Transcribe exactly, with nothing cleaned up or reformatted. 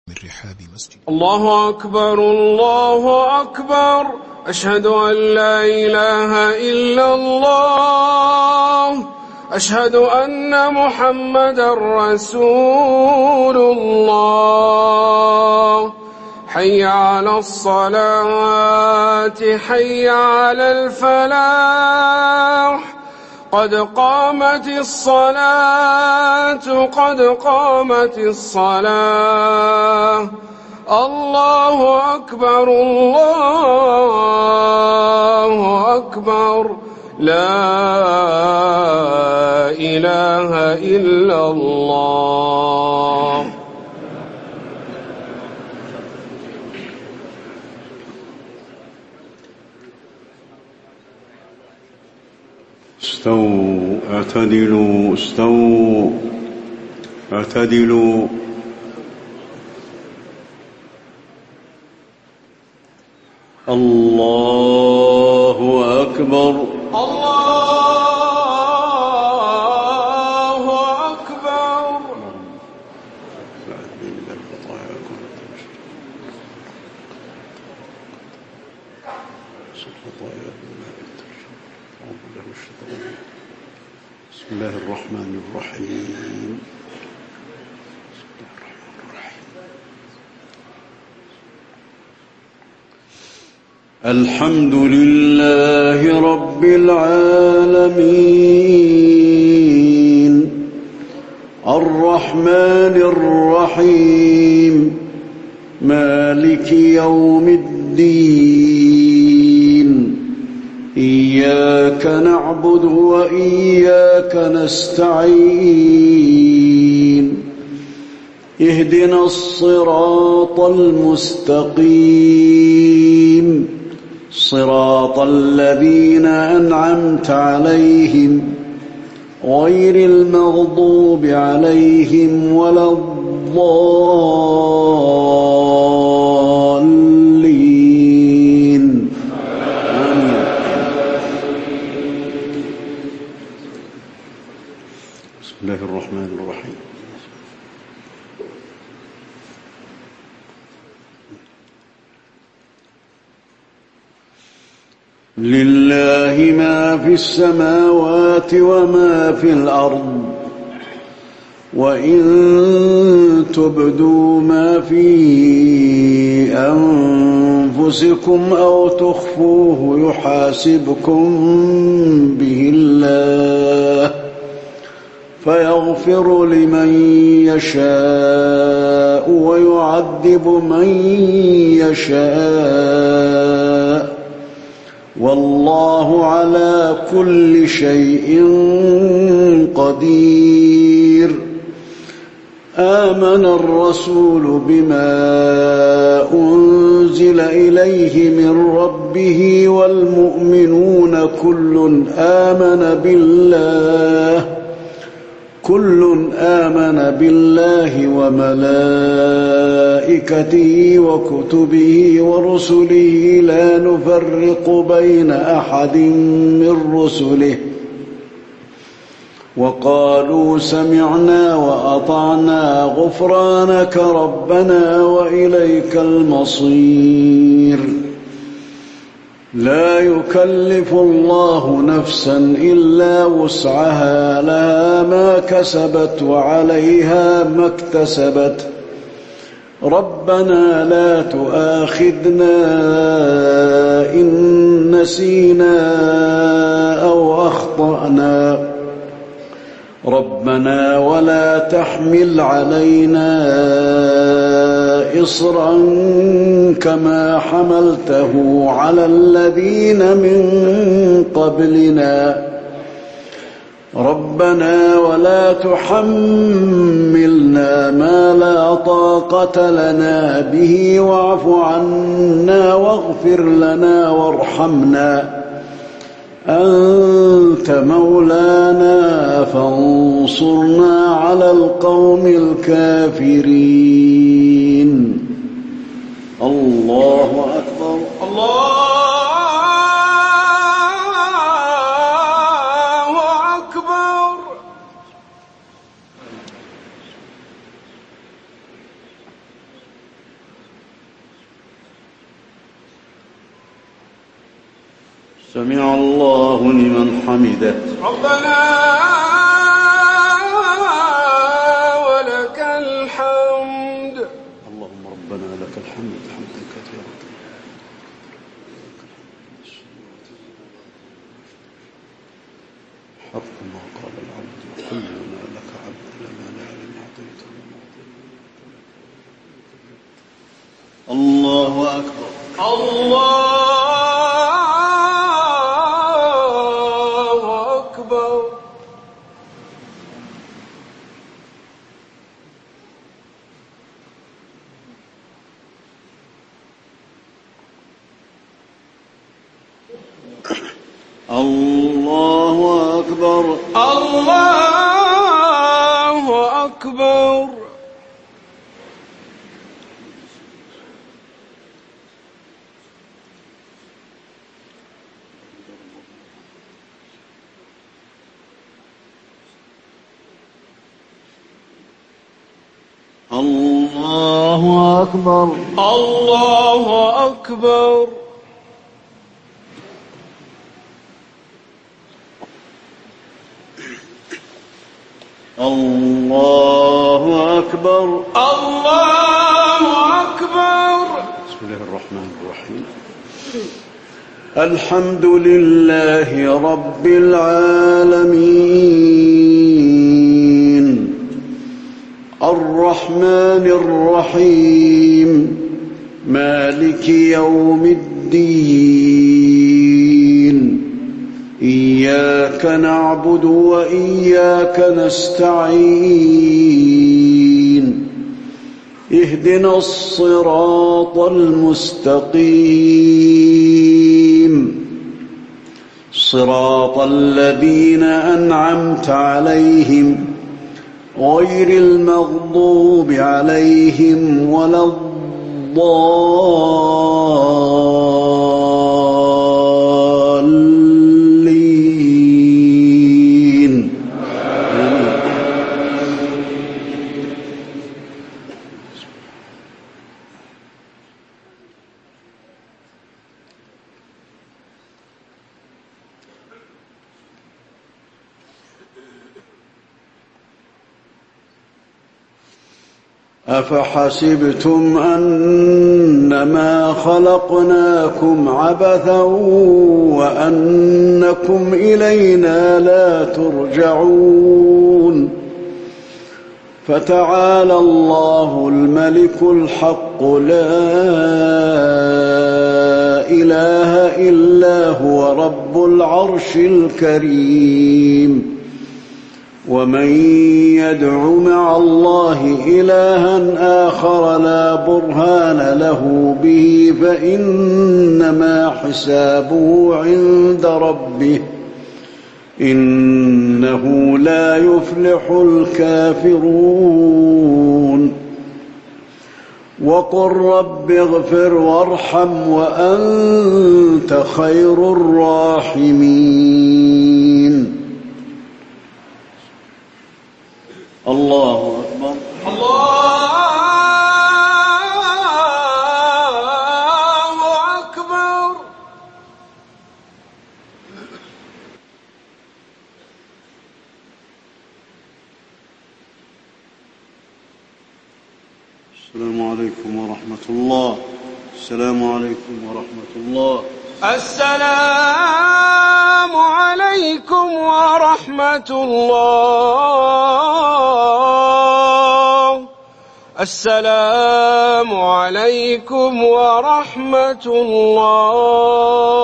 من رحاب مسجد. الله أكبر الله أكبر، أشهد أن لا إله إلا الله، أشهد أن محمدا رسول الله. حي على الصلاة حي على الفلاح، قد قامت الصلاة قد قامت الصلاة. الله أكبر الله أكبر، لا إله إلا الله. استووا اعتدلوا استووا اعتدلوا. الله أكبر الله أكبر. بسم الله الرحمن الرحيم. الحمد لله رب العالمين، الرحمن الرحيم، مالك يوم الدين. إياك نعبد وإياك نستعين، اهدنا الصراط المستقيم، صراط الذين أنعمت عليهم غير المغضوب عليهم ولا الضالين. آمين. بسم الله الرحمن الرحيم. لله ما في السماوات وما في الأرض، وإن تبدوا ما في أنفسكم أو تخفوه يحاسبكم به الله، فيغفر لمن يشاء ويعذب من يشاء، والله على كل شيء قدير. آمن الرسول بما أنزل إليه من ربه والمؤمنون كل آمن بالله كل آمن بالله وملائكته وكتبه ورسله لا نفرق بين أحد من رسله، وقالوا سمعنا وأطعنا غفرانك ربنا وإليك المصير. لا يكلف الله نفسا إلا وسعها، لها ما كسبت وعليها ما اكتسبت. ربنا لا تؤاخذنا إن نسينا أو أخطأنا، ربنا ولا تحمل علينا إصرا كما حملته على الذين من قبلنا، ربنا ولا تحملنا ما لا طاقة لنا به، واعف عنا واغفر لنا وارحمنا، أنت مولانا فانصرنا على القوم الكافرين. الله أكبر الله أكبر. سمع الله لمن حمده. ربنا ولك الحمد. اللهم ربنا لك الحمد حمدا كثيرا حق ما قال العبد وكلنا لك عبد لما لا علم أعطيته. الله أكبر. الله أكبر. الله أكبر. الله أكبر. الله أكبر. الله أكبر. الله أكبر. الله أكبر. بسم الله الرحمن الرحيم. الحمد لله رب العالمين الرحمن الرحيم مالك يوم الدين إياك نعبد وإياك نستعين اهدنا الصراط المستقيم صراط الذين أنعمت عليهم غير المغضوب عليهم ولا الضالين. أفحسبتم أنما خلقناكم عبثا وأنكم إلينا لا ترجعون فتعالى الله الملك الحق لا إله إلا هو رب العرش الكريم. ومن يدع مع الله إلها آخر لا برهان له به فإنما حسابه عند ربه إنه لا يفلح الكافرون. وقل رب اغفر وارحم وأنت خير الراحمين. الله أكبر. الله أكبر. السلام عليكم ورحمة الله. السلام عليكم ورحمة الله. السلام عليكم ورحمة الله. السلام عليكم ورحمة الله.